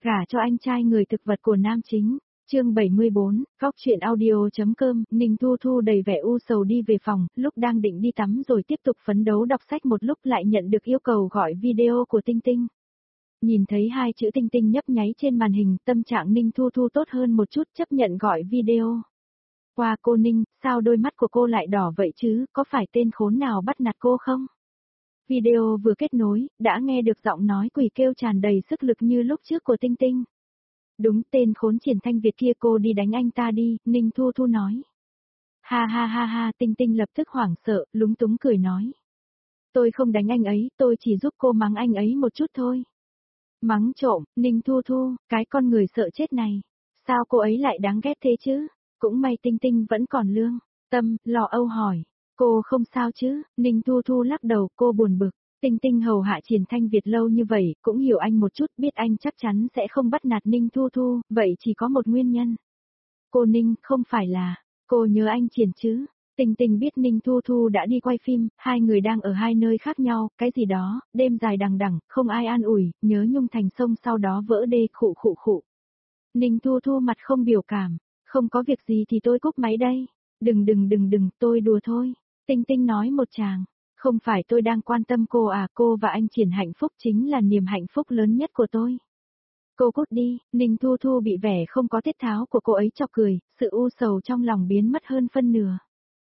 Gả cho anh trai người thực vật của nam chính. Chương 74, Góc truyện audio.com, Ninh Thu Thu đầy vẻ u sầu đi về phòng, lúc đang định đi tắm rồi tiếp tục phấn đấu đọc sách một lúc lại nhận được yêu cầu gọi video của Tinh Tinh. Nhìn thấy hai chữ Tinh Tinh nhấp nháy trên màn hình, tâm trạng Ninh Thu Thu tốt hơn một chút, chấp nhận gọi video. Qua cô Ninh, sao đôi mắt của cô lại đỏ vậy chứ, có phải tên khốn nào bắt nạt cô không? Video vừa kết nối, đã nghe được giọng nói quỷ kêu tràn đầy sức lực như lúc trước của Tinh Tinh. Đúng, tên khốn Triển Thanh Việt kia, cô đi đánh anh ta đi, Ninh Thu Thu nói. Ha ha ha ha, Tinh Tinh lập tức hoảng sợ, lúng túng cười nói. Tôi không đánh anh ấy, tôi chỉ giúp cô mắng anh ấy một chút thôi. Mắng trộm, Ninh Thu Thu, cái con người sợ chết này. Sao cô ấy lại đáng ghét thế chứ? Cũng may Tinh Tinh vẫn còn lương tâm, lo âu hỏi. Cô không sao chứ? Ninh Thu Thu lắc đầu, cô buồn bực. Tinh Tinh hầu hạ Triển Thanh Việt lâu như vậy, cũng hiểu anh một chút, biết anh chắc chắn sẽ không bắt nạt Ninh Thu Thu, vậy chỉ có một nguyên nhân. Cô Ninh, không phải là, cô nhớ anh Triển chứ? Tinh Tinh biết Ninh Thu Thu đã đi quay phim, hai người đang ở hai nơi khác nhau, cái gì đó, đêm dài đằng đẵng, không ai an ủi, nhớ nhung thành sông sau đó vỡ đê, khụ khụ khụ. Ninh Thu Thu mặt không biểu cảm, không có việc gì thì tôi cúp máy đây. Đừng, tôi đùa thôi. Tinh Tinh nói một tràng. Không phải tôi đang quan tâm cô à, cô và anh Triển hạnh phúc chính là niềm hạnh phúc lớn nhất của tôi. Cô cút đi, Ninh Thu Thu bị vẻ không có tiết tháo của cô ấy chọc cười, sự u sầu trong lòng biến mất hơn phân nửa.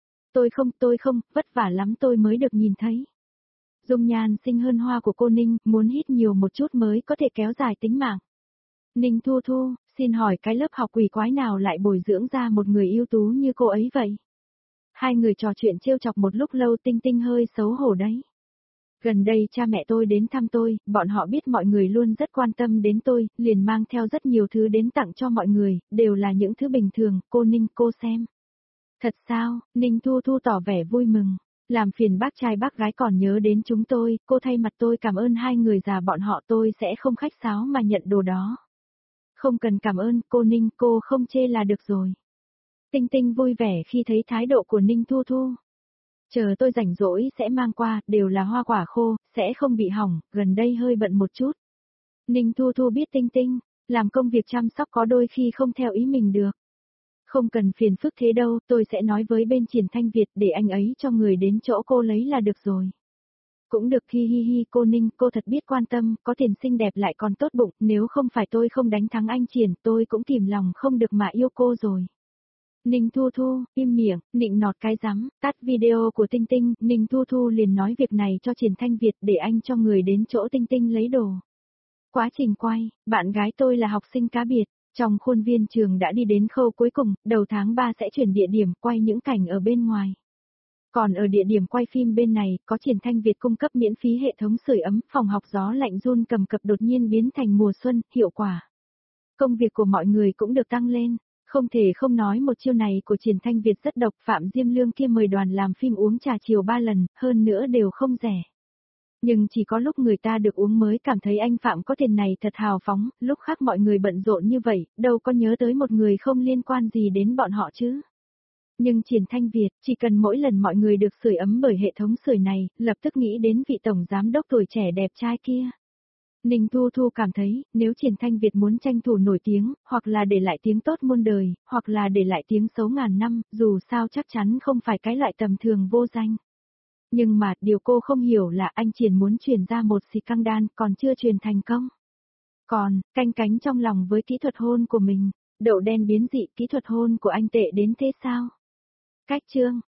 Tôi không, vất vả lắm tôi mới được nhìn thấy. Dung nhan xinh hơn hoa của cô Ninh, muốn hít nhiều một chút mới có thể kéo dài tính mạng. Ninh Thu Thu, xin hỏi cái lớp học quỷ quái nào lại bồi dưỡng ra một người ưu tú như cô ấy vậy? Hai người trò chuyện trêu chọc một lúc lâu, Tinh Tinh hơi xấu hổ đấy. Gần đây cha mẹ tôi đến thăm tôi, bọn họ biết mọi người luôn rất quan tâm đến tôi, liền mang theo rất nhiều thứ đến tặng cho mọi người, đều là những thứ bình thường, cô Ninh cô xem. Thật sao, Ninh Thu Thu tỏ vẻ vui mừng, làm phiền bác trai bác gái còn nhớ đến chúng tôi, cô thay mặt tôi cảm ơn hai người già bọn họ, tôi sẽ không khách sáo mà nhận đồ đó. Không cần cảm ơn, cô Ninh, cô không chê là được rồi. Tinh Tinh vui vẻ khi thấy thái độ của Ninh Thu Thu. Chờ tôi rảnh rỗi sẽ mang qua, đều là hoa quả khô, sẽ không bị hỏng, gần đây hơi bận một chút. Ninh Thu Thu biết Tinh Tinh, làm công việc chăm sóc có đôi khi không theo ý mình được. Không cần phiền phức thế đâu, tôi sẽ nói với bên Triển Thanh Việt để anh ấy cho người đến chỗ cô lấy là được rồi. Cũng được, hi hi hi, cô Ninh, cô thật biết quan tâm, có tiền xinh đẹp lại còn tốt bụng, nếu không phải tôi không đánh thắng anh Triển, tôi cũng kìm lòng không được mà yêu cô rồi. Ninh Thu Thu, im miệng, nịnh nọt cái rắm, tắt video của Tinh Tinh, Ninh Thu Thu liền nói việc này cho Triển Thanh Việt để anh cho người đến chỗ Tinh Tinh lấy đồ. Quá trình quay, bạn gái tôi là học sinh cá biệt, trong khuôn viên trường đã đi đến khâu cuối cùng, đầu tháng 3 sẽ chuyển địa điểm quay những cảnh ở bên ngoài. Còn ở địa điểm quay phim bên này, có Triển Thanh Việt cung cấp miễn phí hệ thống sưởi ấm, phòng học gió lạnh run cầm cập đột nhiên biến thành mùa xuân, hiệu quả. Công việc của mọi người cũng được tăng lên. Không thể không nói một chiêu này của Triển Thanh Việt rất độc, Phạm Diêm Lương kia mời đoàn làm phim uống trà chiều 3 lần, hơn nữa đều không rẻ. Nhưng chỉ có lúc người ta được uống mới cảm thấy anh Phạm có tiền này thật hào phóng, lúc khác mọi người bận rộn như vậy, đâu có nhớ tới một người không liên quan gì đến bọn họ chứ. Nhưng Triển Thanh Việt, chỉ cần mỗi lần mọi người được sưởi ấm bởi hệ thống sưởi này, lập tức nghĩ đến vị tổng giám đốc tuổi trẻ đẹp trai kia. Ninh Thu Thu cảm thấy, nếu Triển Thanh Việt muốn tranh thủ nổi tiếng, hoặc là để lại tiếng tốt muôn đời, hoặc là để lại tiếng xấu ngàn năm, dù sao chắc chắn không phải cái loại tầm thường vô danh. Nhưng mà, điều cô không hiểu là anh Triển muốn truyền ra một xì căng đan, còn chưa truyền thành công. Còn, canh cánh trong lòng với kỹ thuật hôn của mình, đậu đen biến dị, kỹ thuật hôn của anh tệ đến thế sao? Cách chương